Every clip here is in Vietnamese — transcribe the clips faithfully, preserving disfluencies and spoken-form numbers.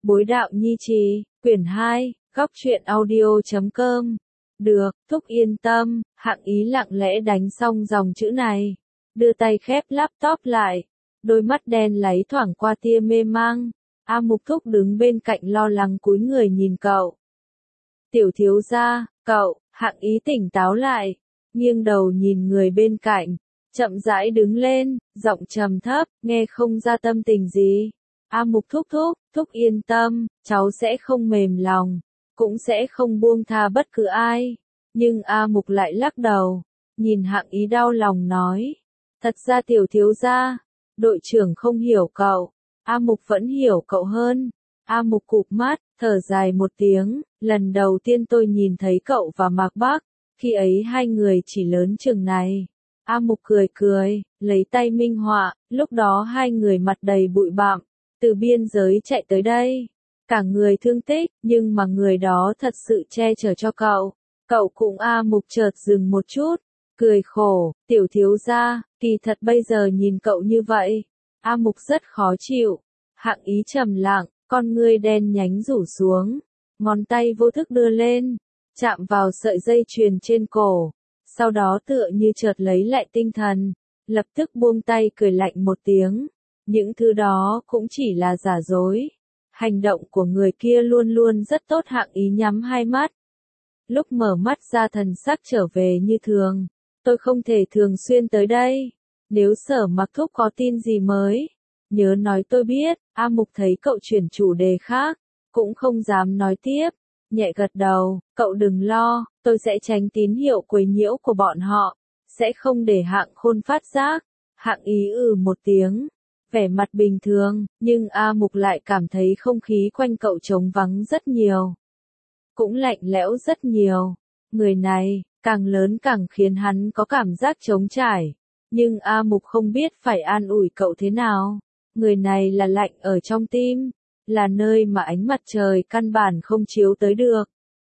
Bối đạo nhi trì, quyển hai, góc truyện audio chấm com. Được, Thúc yên tâm, Hạng Ý lặng lẽ đánh xong dòng chữ này. Đưa tay khép laptop lại. Đôi mắt đen láy thoảng qua tia mê mang. A Mục Thúc đứng bên cạnh lo lắng cúi người nhìn cậu. Tiểu thiếu gia, cậu, Hạng Ý tỉnh táo lại. Nghiêng đầu nhìn người bên cạnh. Chậm rãi đứng lên, giọng trầm thấp, nghe không ra tâm tình gì. A Mục thúc thúc, thúc yên tâm, cháu sẽ không mềm lòng, cũng sẽ không buông tha bất cứ ai. Nhưng A Mục lại lắc đầu, nhìn Hạng Ý đau lòng nói. Thật ra tiểu thiếu gia, đội trưởng không hiểu cậu, A Mục vẫn hiểu cậu hơn. A Mục cụp mắt, thở dài một tiếng, lần đầu tiên tôi nhìn thấy cậu và Mạc Bắc, khi ấy hai người chỉ lớn chừng này. A Mục cười cười, lấy tay minh họa, lúc đó hai người mặt đầy bụi bặm, từ biên giới chạy tới đây. Cả người thương tích, nhưng mà người đó thật sự che chở cho cậu. Cậu cũng A Mục chợt dừng một chút, cười khổ, tiểu thiếu gia, kỳ thật bây giờ nhìn cậu như vậy. A Mục rất khó chịu. Hạng Ý trầm lặng, con ngươi đen nhánh rủ xuống, ngón tay vô thức đưa lên, chạm vào sợi dây chuyền trên cổ. Sau đó tựa như chợt lấy lại tinh thần, lập tức buông tay cười lạnh một tiếng. Những thứ đó cũng chỉ là giả dối. Hành động của người kia luôn luôn rất tốt. Hạng Ý nhắm hai mắt. Lúc mở mắt ra thần sắc trở về như thường. Tôi không thể thường xuyên tới đây. Nếu Sở Mặc Thúc có tin gì mới, nhớ nói tôi biết. A Mục thấy cậu chuyển chủ đề khác, cũng không dám nói tiếp. Nhẹ gật đầu, cậu đừng lo, tôi sẽ tránh tín hiệu quấy nhiễu của bọn họ, sẽ không để Hạng Khôn phát giác. Hạng Ý ừ một tiếng, vẻ mặt bình thường, nhưng A Mục lại cảm thấy không khí quanh cậu trống vắng rất nhiều. Cũng lạnh lẽo rất nhiều. Người này, càng lớn càng khiến hắn có cảm giác trống trải. Nhưng A Mục không biết phải an ủi cậu thế nào. Người này là lạnh ở trong tim, là nơi mà ánh mặt trời căn bản không chiếu tới được.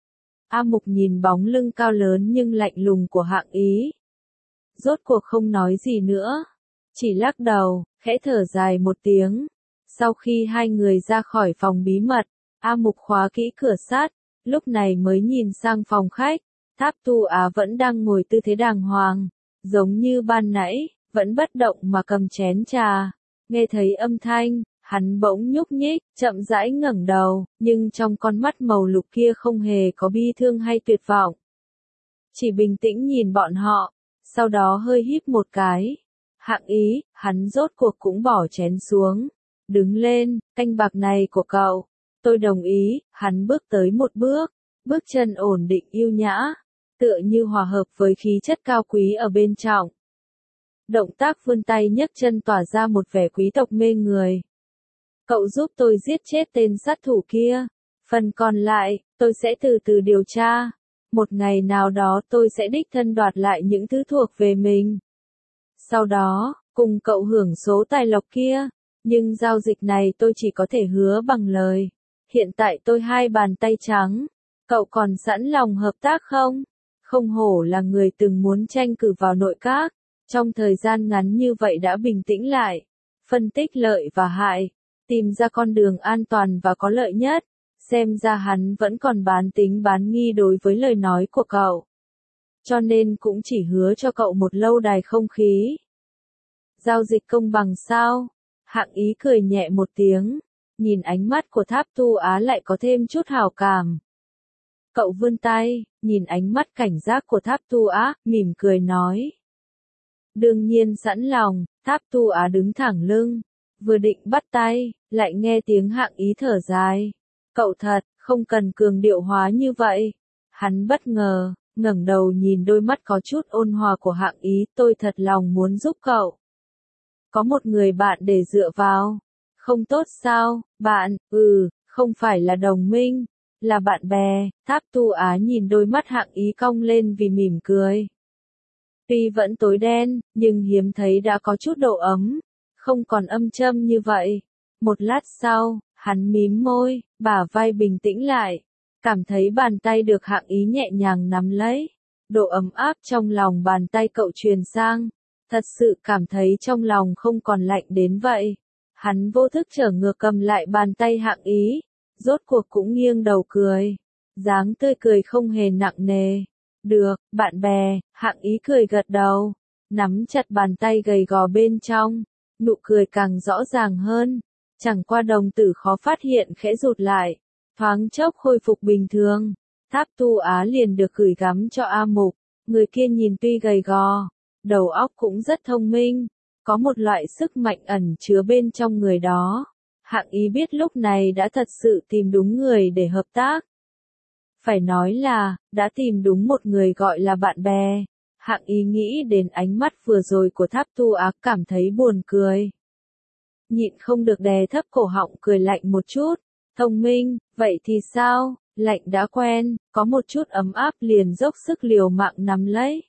A Mục nhìn bóng lưng cao lớn nhưng lạnh lùng của Hạng Ý. Rốt cuộc không nói gì nữa, chỉ lắc đầu, khẽ thở dài một tiếng. Sau khi hai người ra khỏi phòng bí mật, A Mục khóa kỹ cửa sắt, lúc này mới nhìn sang phòng khách. Tháp Tu Á vẫn đang ngồi tư thế đàng hoàng, giống như ban nãy, vẫn bất động mà cầm chén trà. Nghe thấy âm thanh, hắn bỗng nhúc nhích, chậm rãi ngẩng đầu, nhưng trong con mắt màu lục kia không hề có bi thương hay tuyệt vọng. Chỉ bình tĩnh nhìn bọn họ, sau đó hơi híp một cái. Hạng Ý, hắn rốt cuộc cũng bỏ chén xuống. Đứng lên, canh bạc này của cậu. Tôi đồng ý. Hắn bước tới một bước, bước chân ổn định yêu nhã, tựa như hòa hợp với khí chất cao quý ở bên trong. Động tác vươn tay nhấc chân tỏa ra một vẻ quý tộc mê người. Cậu giúp tôi giết chết tên sát thủ kia. Phần còn lại, tôi sẽ từ từ điều tra. Một ngày nào đó tôi sẽ đích thân đoạt lại những thứ thuộc về mình. Sau đó, cùng cậu hưởng số tài lộc kia. Nhưng giao dịch này tôi chỉ có thể hứa bằng lời. Hiện tại tôi hai bàn tay trắng. Cậu còn sẵn lòng hợp tác không? Không hổ là người từng muốn tranh cử vào nội các. Trong thời gian ngắn như vậy đã bình tĩnh lại. Phân tích lợi và hại. Tìm ra con đường an toàn và có lợi nhất. Xem ra hắn vẫn còn bán tính bán nghi đối với lời nói của cậu. Cho nên cũng chỉ hứa cho cậu một lâu đài không khí. Giao dịch công bằng sao? Hạng Ý cười nhẹ một tiếng. Nhìn ánh mắt của Tháp Tu Á lại có thêm chút hào cảm. Cậu vươn tay, nhìn ánh mắt cảnh giác của Tháp Tu Á, mỉm cười nói. Đương nhiên sẵn lòng. Tháp Tu Á đứng thẳng lưng. Vừa định bắt tay, lại nghe tiếng Hạng Ý thở dài. Cậu thật, không cần cường điệu hóa như vậy. Hắn bất ngờ, ngẩng đầu nhìn đôi mắt có chút ôn hòa của Hạng Ý. Tôi thật lòng muốn giúp cậu. Có một người bạn để dựa vào. Không tốt sao? Bạn, ừ, không phải là đồng minh, là bạn bè. Tháp Tu Á nhìn đôi mắt Hạng Ý cong lên vì mỉm cười. Tuy vẫn tối đen, nhưng hiếm thấy đã có chút độ ấm. Không còn âm châm như vậy. Một lát sau, hắn mím môi, bả vai bình tĩnh lại. Cảm thấy bàn tay được Hạng Ý nhẹ nhàng nắm lấy. Độ ấm áp trong lòng bàn tay cậu truyền sang. Thật sự cảm thấy trong lòng không còn lạnh đến vậy. Hắn vô thức trở ngược cầm lại bàn tay Hạng Ý. rốt cuộc cũng nghiêng đầu cười. Dáng tươi cười không hề nặng nề. Được, bạn bè, Hạng Ý cười gật đầu, nắm chặt bàn tay gầy gò bên trong, nụ cười càng rõ ràng hơn. Chẳng qua đồng tử khó phát hiện khẽ rụt lại, thoáng chốc khôi phục bình thường. Tháp Tu Á liền được gửi gắm cho A Mục, người kia nhìn tuy gầy gò, đầu óc cũng rất thông minh, có một loại sức mạnh ẩn chứa bên trong người đó. Hạng Ý biết lúc này đã thật sự tìm đúng người để hợp tác. Phải nói là, đã tìm đúng một người gọi là bạn bè. Hạng Ý nghĩ đến ánh mắt vừa rồi của Tháp Tu Á cảm thấy buồn cười. Nhịn không được đè thấp cổ họng cười lạnh một chút. Thông minh, vậy thì sao? Lạnh đã quen, có một chút ấm áp liền dốc sức liều mạng nắm lấy.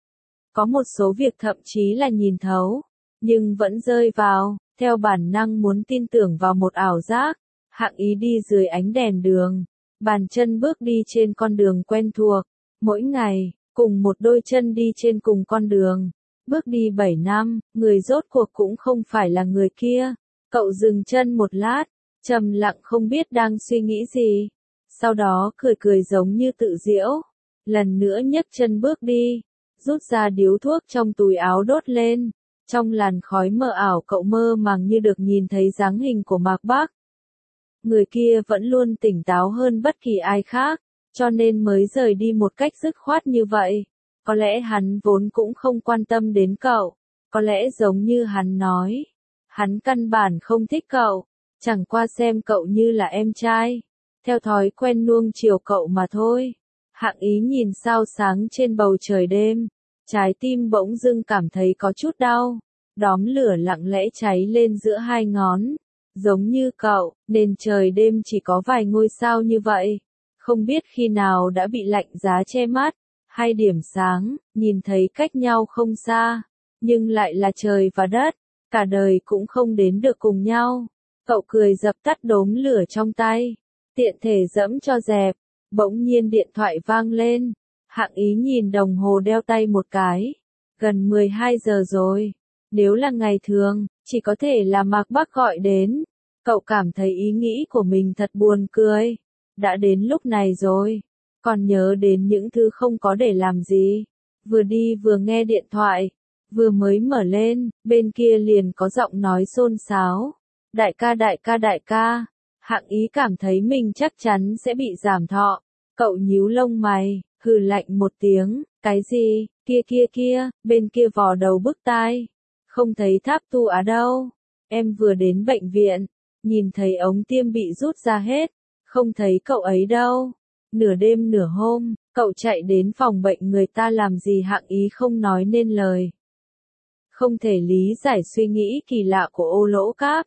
Có một số việc thậm chí là nhìn thấu, nhưng vẫn rơi vào, theo bản năng muốn tin tưởng vào một ảo giác. Hạng Ý đi dưới ánh đèn đường, bàn chân bước đi trên con đường quen thuộc, mỗi ngày, cùng một đôi chân đi trên cùng con đường. Bước đi bảy năm, người rốt cuộc cũng không phải là người kia. Cậu dừng chân một lát, trầm lặng không biết đang suy nghĩ gì. Sau đó cười cười giống như tự giễu. Lần nữa nhấc chân bước đi, rút ra điếu thuốc trong túi áo đốt lên. Trong làn khói mờ ảo cậu mơ màng như được nhìn thấy dáng hình của Mạc Bắc. Người kia vẫn luôn tỉnh táo hơn bất kỳ ai khác, cho nên mới rời đi một cách dứt khoát như vậy. Có lẽ hắn vốn cũng không quan tâm đến cậu, có lẽ giống như hắn nói, hắn căn bản không thích cậu, chẳng qua xem cậu như là em trai, theo thói quen nuông chiều cậu mà thôi. Hạng Ý nhìn sao sáng trên bầu trời đêm, trái tim bỗng dưng cảm thấy có chút đau, đóm lửa lặng lẽ cháy lên giữa hai ngón. Giống như cậu, nền trời đêm chỉ có vài ngôi sao như vậy, không biết khi nào đã bị lạnh giá che mắt. Hai điểm sáng, nhìn thấy cách nhau không xa, nhưng lại là trời và đất, cả đời cũng không đến được cùng nhau. Cậu cười dập tắt đốm lửa trong tay, tiện thể dẫm cho dẹp, bỗng nhiên điện thoại vang lên. Hạng Ý nhìn đồng hồ đeo tay một cái, gần mười hai giờ rồi. Nếu là ngày thường, chỉ có thể là Mạc Bắc gọi đến. Cậu cảm thấy ý nghĩ của mình thật buồn cười. Đã đến lúc này rồi, còn nhớ đến những thứ không có để làm gì. Vừa đi vừa nghe điện thoại, vừa mới mở lên, bên kia liền có giọng nói xôn xáo. Đại ca đại ca đại ca. Hạng Ý cảm thấy mình chắc chắn sẽ bị giảm thọ. Cậu nhíu lông mày, hừ lạnh một tiếng, cái gì, kia kia kia, bên kia vò đầu bứt tai. Không thấy Tháp Tu Á đâu. Em vừa đến bệnh viện, nhìn thấy ống tiêm bị rút ra hết, không thấy cậu ấy đâu. Nửa đêm nửa hôm, cậu chạy đến phòng bệnh người ta làm gì? Hạng Ý không nói nên lời. Không thể lý giải suy nghĩ kỳ lạ của Ô Lỗ Cáp.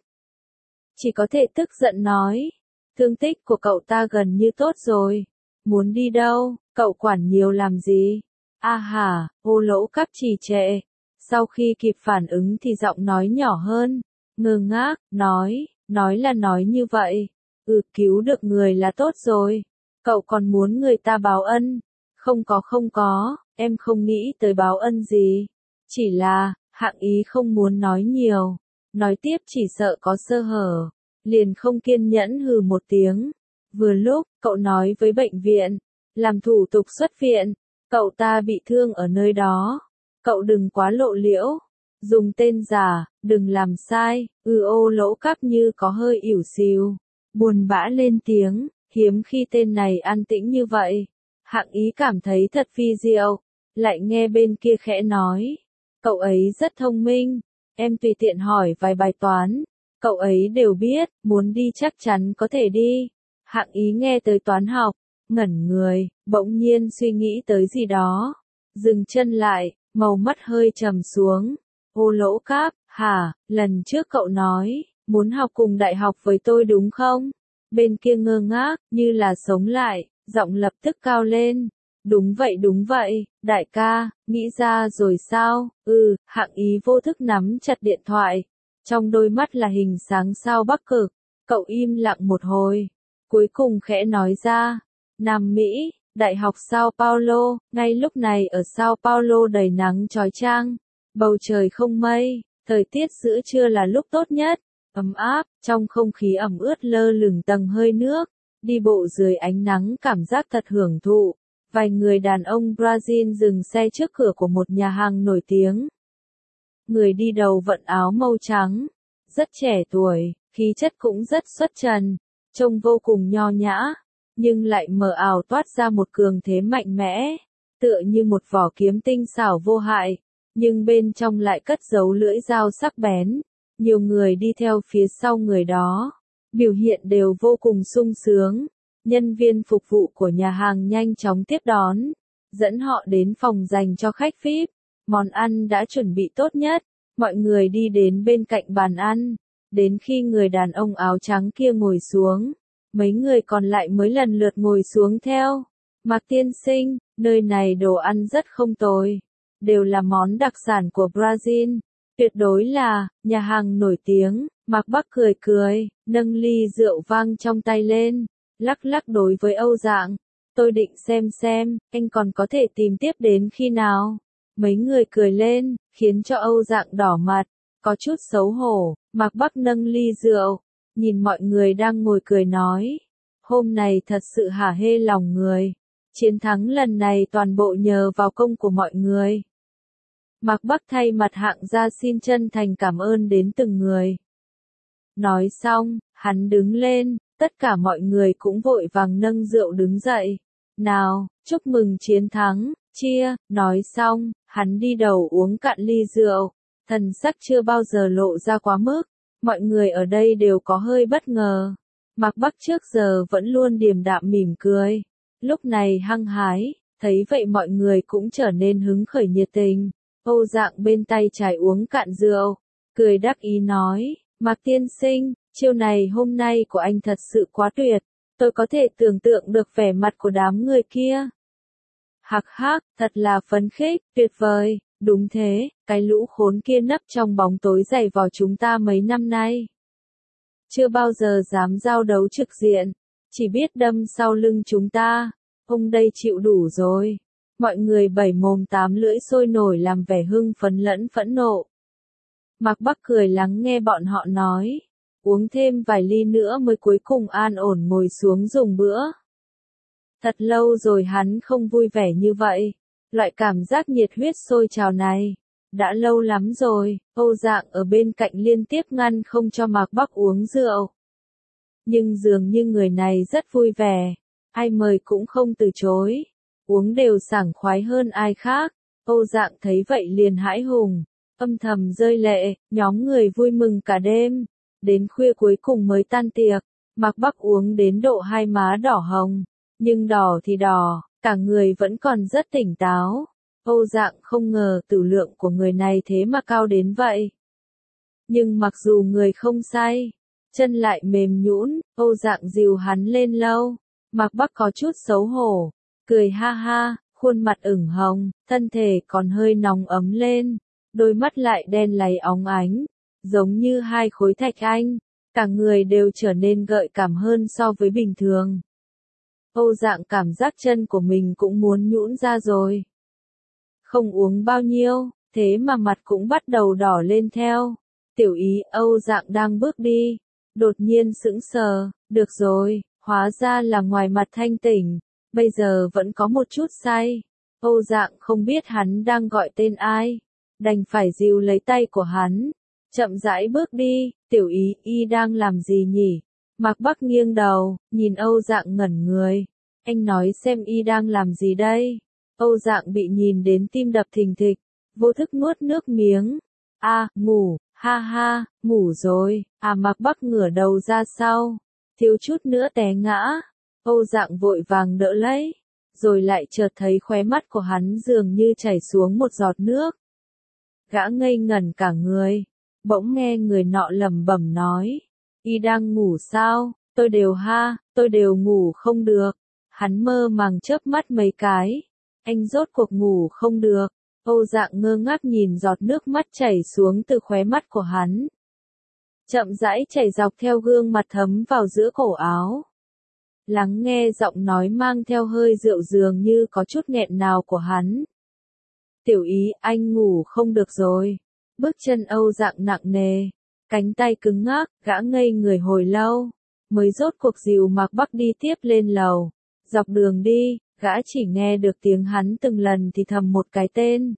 Chỉ có thể tức giận nói, thương tích của cậu ta gần như tốt rồi. Muốn đi đâu, cậu quản nhiều làm gì? A hà, Ô Lỗ Cáp trì trệ. Sau khi kịp phản ứng thì giọng nói nhỏ hơn, ngơ ngác, nói, nói là nói như vậy. Ừ, cứu được người là tốt rồi. Cậu còn muốn người ta báo ân? Không có không có, em không nghĩ tới báo ân gì. Chỉ là, Hạng Ý không muốn nói nhiều. Nói tiếp chỉ sợ có sơ hở. Liền không kiên nhẫn hừ một tiếng. Vừa lúc, cậu nói với bệnh viện, làm thủ tục xuất viện. Cậu ta bị thương ở nơi đó. Cậu đừng quá lộ liễu. Dùng tên giả, đừng làm sai. Ừ, Ô Lỗ Cáp như có hơi ỉu xìu. Buồn bã lên tiếng. Hiếm khi tên này an tĩnh như vậy. Hạng Ý cảm thấy thật phi diệu. Lại nghe bên kia khẽ nói. Cậu ấy rất thông minh. Em tùy tiện hỏi vài bài toán. Cậu ấy đều biết, muốn đi chắc chắn có thể đi. Hạng Ý nghe tới toán học, ngẩn người, bỗng nhiên suy nghĩ tới gì đó. Dừng chân lại, màu mắt hơi trầm xuống. Ô Lỗ Cáp, hả, lần trước cậu nói, muốn học cùng đại học với tôi đúng không? Bên kia ngơ ngác, như là sống lại, giọng lập tức cao lên. Đúng vậy đúng vậy, đại ca, nghĩ ra rồi sao? Ừ, Hạng Ý vô thức nắm chặt điện thoại. Trong đôi mắt là hình sáng sao Bắc Cực. Cậu im lặng một hồi. Cuối cùng khẽ nói ra. Nam Mỹ, Đại học Sao Paulo. Ngay lúc này ở Sao Paulo đầy nắng chói chang. Bầu trời không mây. Thời tiết giữa trưa là lúc tốt nhất. ấm áp, trong không khí ẩm ướt lơ lửng tầng hơi nước, đi bộ dưới ánh nắng cảm giác thật hưởng thụ. Vài người đàn ông Brazil dừng xe trước cửa của một nhà hàng nổi tiếng. Người đi đầu vận áo màu trắng, rất trẻ tuổi, khí chất cũng rất xuất trần, trông vô cùng nho nhã, nhưng lại mờ ảo toát ra một cường thế mạnh mẽ, tựa như một vỏ kiếm tinh xảo vô hại, nhưng bên trong lại cất giấu lưỡi dao sắc bén. Nhiều người đi theo phía sau người đó, biểu hiện đều vô cùng sung sướng. Nhân viên phục vụ của nhà hàng nhanh chóng tiếp đón, dẫn họ đến phòng dành cho khách vi ai pi. Món ăn đã chuẩn bị tốt nhất, mọi người đi đến bên cạnh bàn ăn, đến khi người đàn ông áo trắng kia ngồi xuống, mấy người còn lại mới lần lượt ngồi xuống theo. Mạc tiên sinh, nơi này đồ ăn rất không tồi, đều là món đặc sản của Brazil, tuyệt đối là nhà hàng nổi tiếng. Mạc Bắc cười cười, nâng ly rượu vang trong tay lên, lắc lắc đối với Âu Dạng, tôi định xem xem, anh còn có thể tìm tiếp đến khi nào. Mấy người cười lên, khiến cho Âu Dạng đỏ mặt, có chút xấu hổ. Mạc Bắc nâng ly rượu, nhìn mọi người đang ngồi cười nói, hôm nay thật sự hả hê lòng người, chiến thắng lần này toàn bộ nhờ vào công của mọi người. Mạc Bắc thay mặt hạng gia xin chân thành cảm ơn đến từng người. Nói xong, hắn đứng lên, tất cả mọi người cũng vội vàng nâng rượu đứng dậy. Nào, chúc mừng chiến thắng, chia. Nói xong, hắn đi đầu uống cạn ly rượu, thần sắc chưa bao giờ lộ ra quá mức. Mọi người ở đây đều có hơi bất ngờ. Mạc Bắc trước giờ vẫn luôn điềm đạm mỉm cười, lúc này hăng hái, thấy vậy mọi người cũng trở nên hứng khởi nhiệt tình. Âu Dạng bên tay trái uống cạn rượu, cười đắc ý nói, Mạc tiên sinh, chiêu này hôm nay của anh thật sự quá tuyệt, tôi có thể tưởng tượng được vẻ mặt của đám người kia. Hắc hắc, thật là phấn khích, tuyệt vời, đúng thế, cái lũ khốn kia nấp trong bóng tối giày vò chúng ta mấy năm nay. Chưa bao giờ dám giao đấu trực diện, chỉ biết đâm sau lưng chúng ta, ông đây chịu đủ rồi. Mọi người bảy mồm tám lưỡi sôi nổi làm vẻ hưng phấn lẫn phẫn nộ. Mạc Bắc cười lắng nghe bọn họ nói, uống thêm vài ly nữa mới cuối cùng an ổn ngồi xuống dùng bữa. Thật lâu rồi hắn không vui vẻ như vậy, loại cảm giác nhiệt huyết sôi trào này, đã lâu lắm rồi. Âu Dạng ở bên cạnh liên tiếp ngăn không cho Mạc Bắc uống rượu. Nhưng dường như người này rất vui vẻ, ai mời cũng không từ chối, uống đều sảng khoái hơn ai khác. Âu Dạng thấy vậy liền hãi hùng, âm thầm rơi lệ, nhóm người vui mừng cả đêm, đến khuya cuối cùng mới tan tiệc. Mạc Bắc uống đến độ hai má đỏ hồng, nhưng đỏ thì đỏ, cả người vẫn còn rất tỉnh táo. Âu Dạng không ngờ tử lượng của người này thế mà cao đến vậy. Nhưng mặc dù người không say, chân lại mềm nhũn, Âu Dạng dìu hắn lên lâu. Mạc Bắc có chút xấu hổ, cười ha ha, khuôn mặt ửng hồng, thân thể còn hơi nóng ấm lên, đôi mắt lại đen láy óng ánh, giống như hai khối thạch anh, cả người đều trở nên gợi cảm hơn so với bình thường. Âu Dạng cảm giác chân của mình cũng muốn nhũn ra rồi. Không uống bao nhiêu, thế mà mặt cũng bắt đầu đỏ lên theo. Tiểu Ý, Âu Dạng đang bước đi, đột nhiên sững sờ, được rồi, hóa ra là ngoài mặt thanh tỉnh, bây giờ vẫn có một chút say. Âu Dạng không biết hắn đang gọi tên ai, đành phải dìu lấy tay của hắn, chậm rãi bước đi. Tiểu Ý, y đang làm gì nhỉ? Mạc Bắc nghiêng đầu, nhìn Âu Dạng ngẩn người. Anh nói xem y đang làm gì đây? Âu Dạng bị nhìn đến tim đập thình thịch, vô thức nuốt nước miếng. A, à, ngủ, ha ha, ngủ rồi. À, Mạc Bắc ngửa đầu ra sau, thiếu chút nữa té ngã. Âu Dạng vội vàng đỡ lấy, rồi lại chợt thấy khóe mắt của hắn dường như chảy xuống một giọt nước. Gã ngây ngẩn cả người, bỗng nghe người nọ lẩm bẩm nói, y đang ngủ sao? Tôi đều ha, tôi đều ngủ không được. Hắn mơ màng chớp mắt mấy cái, anh rốt cuộc ngủ không được. Âu Dạng ngơ ngác nhìn giọt nước mắt chảy xuống từ khóe mắt của hắn, chậm rãi chảy dọc theo gương mặt thấm vào giữa cổ áo. Lắng nghe giọng nói mang theo hơi rượu dường như có chút nghẹn nào của hắn. Tiểu Ý, anh ngủ không được rồi. Bước chân Âu Dạng nặng nề, Cánh tay cứng ngắc, gã ngây người hồi lâu, mới rốt cuộc dìu Mạc Bắc đi tiếp lên lầu. Dọc đường đi, gã chỉ nghe được tiếng hắn từng lần thì thầm một cái tên.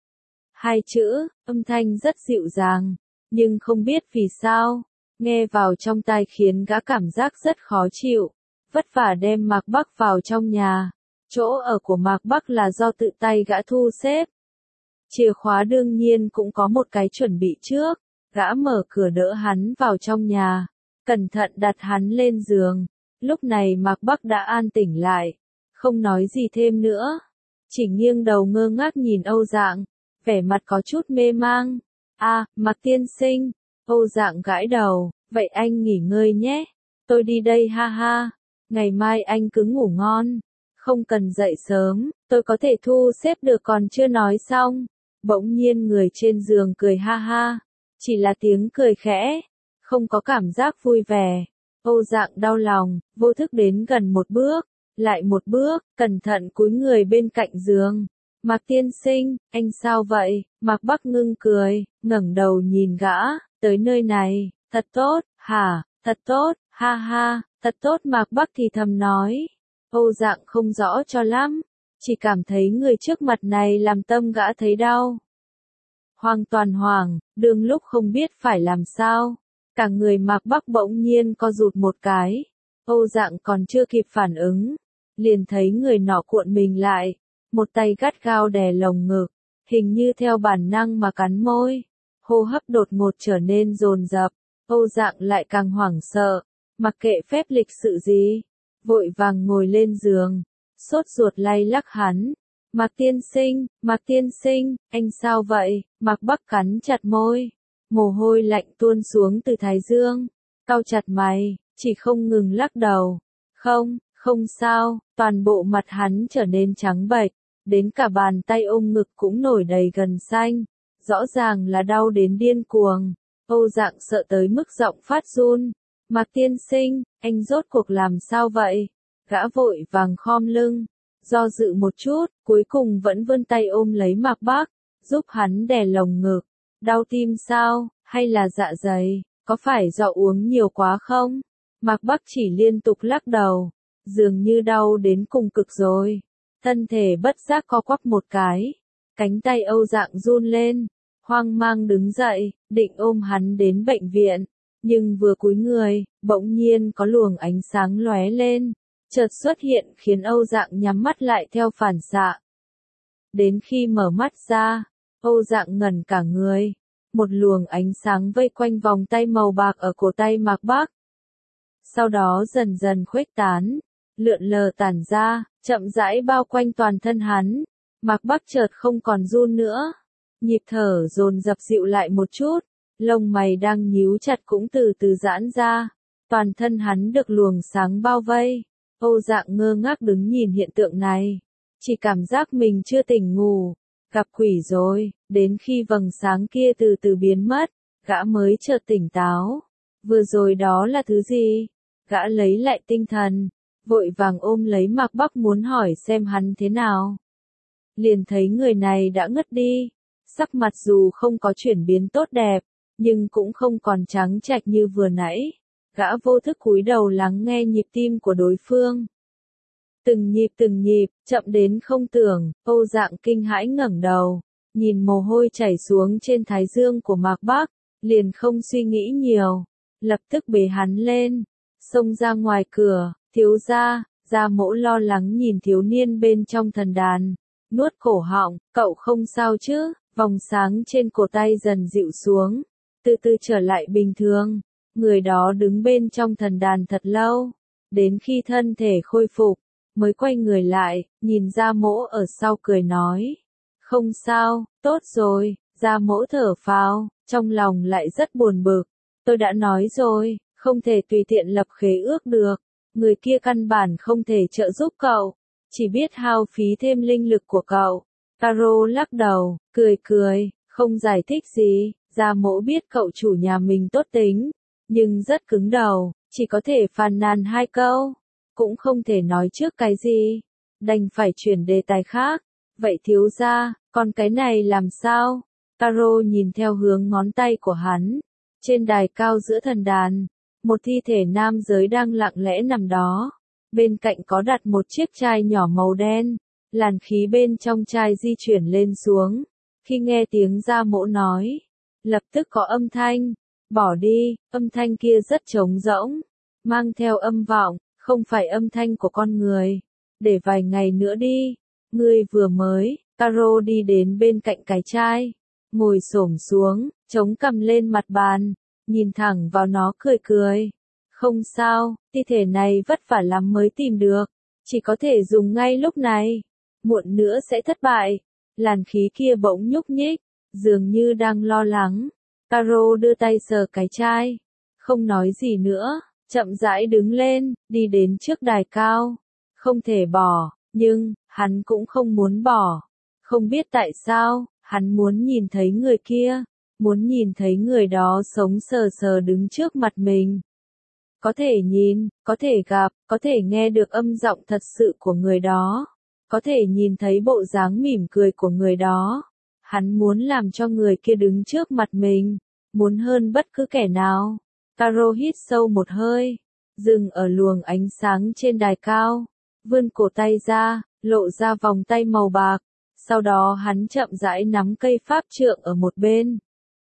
Hai chữ, âm thanh rất dịu dàng, nhưng không biết vì sao, nghe vào trong tai khiến gã cảm giác rất khó chịu. Vất vả đem Mạc Bắc vào trong nhà. Chỗ ở của Mạc Bắc là do tự tay gã thu xếp. Chìa khóa đương nhiên cũng có một cái chuẩn bị trước. Gã mở cửa đỡ hắn vào trong nhà, cẩn thận đặt hắn lên giường. Lúc này Mạc Bắc đã an tỉnh lại, không nói gì thêm nữa, chỉ nghiêng đầu ngơ ngác nhìn Âu Dạng, vẻ mặt có chút mê mang. À, Mạc tiên sinh, Âu Dạng gãi đầu, vậy anh nghỉ ngơi nhé, tôi đi đây ha ha, ngày mai anh cứ ngủ ngon, không cần dậy sớm, tôi có thể thu xếp được. Còn chưa nói xong, bỗng nhiên người trên giường cười ha ha. Chỉ là tiếng cười khẽ, không có cảm giác vui vẻ. Âu Dạng đau lòng, vô thức đến gần một bước, lại một bước, cẩn thận cúi người bên cạnh giường. Mạc tiên sinh, anh sao vậy? Mạc Bắc ngưng cười, ngẩng đầu nhìn gã, tới nơi này, thật tốt, hả, thật tốt, ha ha, thật tốt. Mạc Bắc thì thầm nói. Âu Dạng không rõ cho lắm, chỉ cảm thấy người trước mặt này làm tâm gã thấy đau. Hoàn toàn hoảng, đương lúc không biết phải làm sao. Cả người Mạc Bắc bỗng nhiên co rụt một cái. Âu Dạng còn chưa kịp phản ứng, liền thấy người nọ cuộn mình lại, một tay gắt gao đè lồng ngực, hình như theo bản năng mà cắn môi. Hô hấp đột ngột trở nên dồn dập, Âu Dạng lại càng hoảng sợ, mặc kệ phép lịch sự gì, vội vàng ngồi lên giường, sốt ruột lay lắc hắn. Mạc tiên sinh, Mạc tiên sinh, anh sao vậy? Mạc Bắc cắn chặt môi, mồ hôi lạnh tuôn xuống từ thái dương, cau chặt mày, chỉ không ngừng lắc đầu. Không, không sao, toàn bộ mặt hắn trở nên trắng bệch, đến cả bàn tay ôm ngực cũng nổi đầy gân xanh, rõ ràng là đau đến điên cuồng. Âu Dạng sợ tới mức giọng phát run. Mạc tiên sinh, anh rốt cuộc làm sao vậy? Gã vội vàng khom lưng, do dự một chút, cuối cùng vẫn vươn tay ôm lấy Mạc Bắc, giúp hắn đè lồng ngực. Đau tim sao, hay là dạ dày, có phải do uống nhiều quá không? Mạc Bắc chỉ liên tục lắc đầu, dường như đau đến cùng cực rồi. Thân thể bất giác co quắp một cái, cánh tay Âu Dạng run lên, hoang mang đứng dậy, định ôm hắn đến bệnh viện, nhưng vừa cúi người, bỗng nhiên có luồng ánh sáng lóe lên, chợt xuất hiện khiến Âu Dạng nhắm mắt lại theo phản xạ. Đến khi mở mắt ra, Âu Dạng ngẩn cả người, một luồng ánh sáng vây quanh vòng tay màu bạc ở cổ tay Mạc Bắc. Sau đó dần dần khuếch tán, lượn lờ tản ra, chậm rãi bao quanh toàn thân hắn. Mạc Bắc chợt không còn run nữa, nhịp thở dồn dập dịu lại một chút, lông mày đang nhíu chặt cũng từ từ giãn ra, toàn thân hắn được luồng sáng bao vây. Âu Dạng ngơ ngác đứng nhìn hiện tượng này, chỉ cảm giác mình chưa tỉnh ngủ, gặp quỷ rồi. Đến khi vầng sáng kia từ từ biến mất, gã mới chợt tỉnh táo. Vừa rồi đó là thứ gì? Gã lấy lại tinh thần, vội vàng ôm lấy Mạc Bắc muốn hỏi xem hắn thế nào. Liền thấy người này đã ngất đi, sắc mặt dù không có chuyển biến tốt đẹp, nhưng cũng không còn trắng trạch như vừa nãy. Gã vô thức cúi đầu lắng nghe nhịp tim của đối phương. Từng nhịp từng nhịp, chậm đến không tưởng. Âu Dạng kinh hãi ngẩng đầu, nhìn mồ hôi chảy xuống trên thái dương của Mạc Bắc, liền không suy nghĩ nhiều, lập tức bế hắn lên, xông ra ngoài cửa. Thiếu gia, Gia Mỗ lo lắng nhìn thiếu niên bên trong thần đàn, nuốt cổ họng. Cậu không sao chứ? Vòng sáng trên cổ tay dần dịu xuống, từ từ trở lại bình thường. Người đó đứng bên trong thần đàn thật lâu, đến khi thân thể khôi phục, mới quay người lại, nhìn Gia Mỗ ở sau cười nói. Không sao, tốt rồi. Gia Mỗ thở phào, trong lòng lại rất buồn bực. Tôi đã nói rồi, không thể tùy tiện lập khế ước được. Người kia căn bản không thể trợ giúp cậu, chỉ biết hao phí thêm linh lực của cậu. Taro lắc đầu, cười cười, không giải thích gì. Gia Mỗ biết cậu chủ nhà mình tốt tính, nhưng rất cứng đầu, chỉ có thể phàn nàn hai câu, cũng không thể nói trước cái gì, đành phải chuyển đề tài khác. Vậy thiếu gia, còn cái này làm sao? Taro nhìn theo hướng ngón tay của hắn, Trên đài cao giữa thần đàn, một thi thể nam giới đang lặng lẽ nằm đó. Bên cạnh có đặt một chiếc chai nhỏ màu đen, làn khí bên trong chai di chuyển lên xuống. Khi nghe tiếng Gia Mỗ nói, lập tức có âm thanh, bỏ đi, âm thanh kia rất trống rỗng, mang theo âm vọng, không phải âm thanh của con người. Để vài ngày nữa đi, ngươi vừa mới, Caro đi đến bên cạnh cái chai, ngồi xổm xuống, chống cằm lên mặt bàn, nhìn thẳng vào nó cười cười. Không sao, thi thể này vất vả lắm mới tìm được, chỉ có thể dùng ngay lúc này, muộn nữa sẽ thất bại. Làn khí kia bỗng nhúc nhích, dường như đang lo lắng. Caro đưa tay sờ cái chai, không nói gì nữa, chậm rãi đứng lên, đi đến trước đài cao. Không thể bỏ, nhưng, hắn cũng không muốn bỏ. Không biết tại sao, hắn muốn nhìn thấy người kia, muốn nhìn thấy người đó sống sờ sờ đứng trước mặt mình. Có thể nhìn, có thể gặp, có thể nghe được âm giọng thật sự của người đó, có thể nhìn thấy bộ dáng mỉm cười của người đó. Hắn muốn làm cho người kia đứng trước mặt mình, muốn hơn bất cứ kẻ nào. Caro hít sâu một hơi, dừng ở luồng ánh sáng trên đài cao, vươn cổ tay ra, lộ ra vòng tay màu bạc. Sau đó hắn chậm rãi nắm cây pháp trượng ở một bên.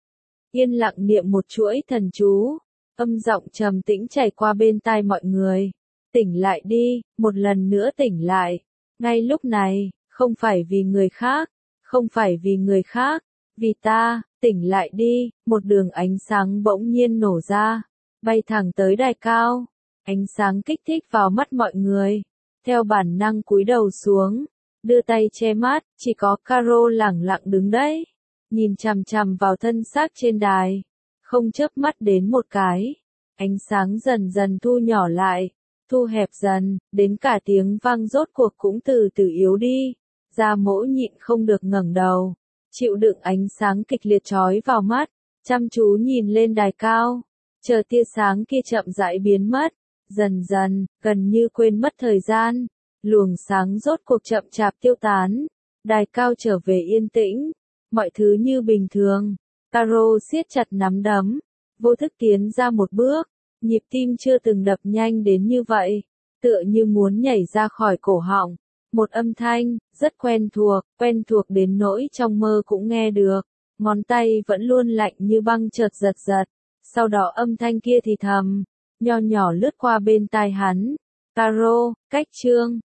Yên lặng niệm một chuỗi thần chú, âm giọng trầm tĩnh chảy qua bên tai mọi người. Tỉnh lại đi, một lần nữa tỉnh lại. Ngay lúc này, không phải vì người khác, không phải vì người khác, vì ta, tỉnh lại đi. Một đường ánh sáng bỗng nhiên nổ ra, bay thẳng tới đài cao. Ánh sáng kích thích vào mắt mọi người, theo bản năng cúi đầu xuống, đưa tay che mắt. Chỉ có Caro lẳng lặng đứng đấy, nhìn chằm chằm vào thân xác trên đài, không chớp mắt đến một cái. Ánh sáng dần dần thu nhỏ lại, thu hẹp dần, đến cả tiếng vang rốt cuộc cũng từ từ yếu đi. Gia Mỗ nhịn không được ngẩng đầu, chịu đựng ánh sáng kịch liệt chói vào mắt, chăm chú nhìn lên đài cao, chờ tia sáng kia chậm rãi biến mất. Dần dần, gần như quên mất thời gian, luồng sáng rốt cuộc chậm chạp tiêu tán, đài cao trở về yên tĩnh, mọi thứ như bình thường. Caro siết chặt nắm đấm, vô thức tiến ra một bước, nhịp tim chưa từng đập nhanh đến như vậy, tựa như muốn nhảy ra khỏi cổ họng. Một âm thanh, rất quen thuộc, quen thuộc đến nỗi trong mơ cũng nghe được, ngón tay vẫn luôn lạnh như băng chợt giật giật, sau đó âm thanh kia thì thầm, nho nhỏ lướt qua bên tai hắn. Caro, cách chương.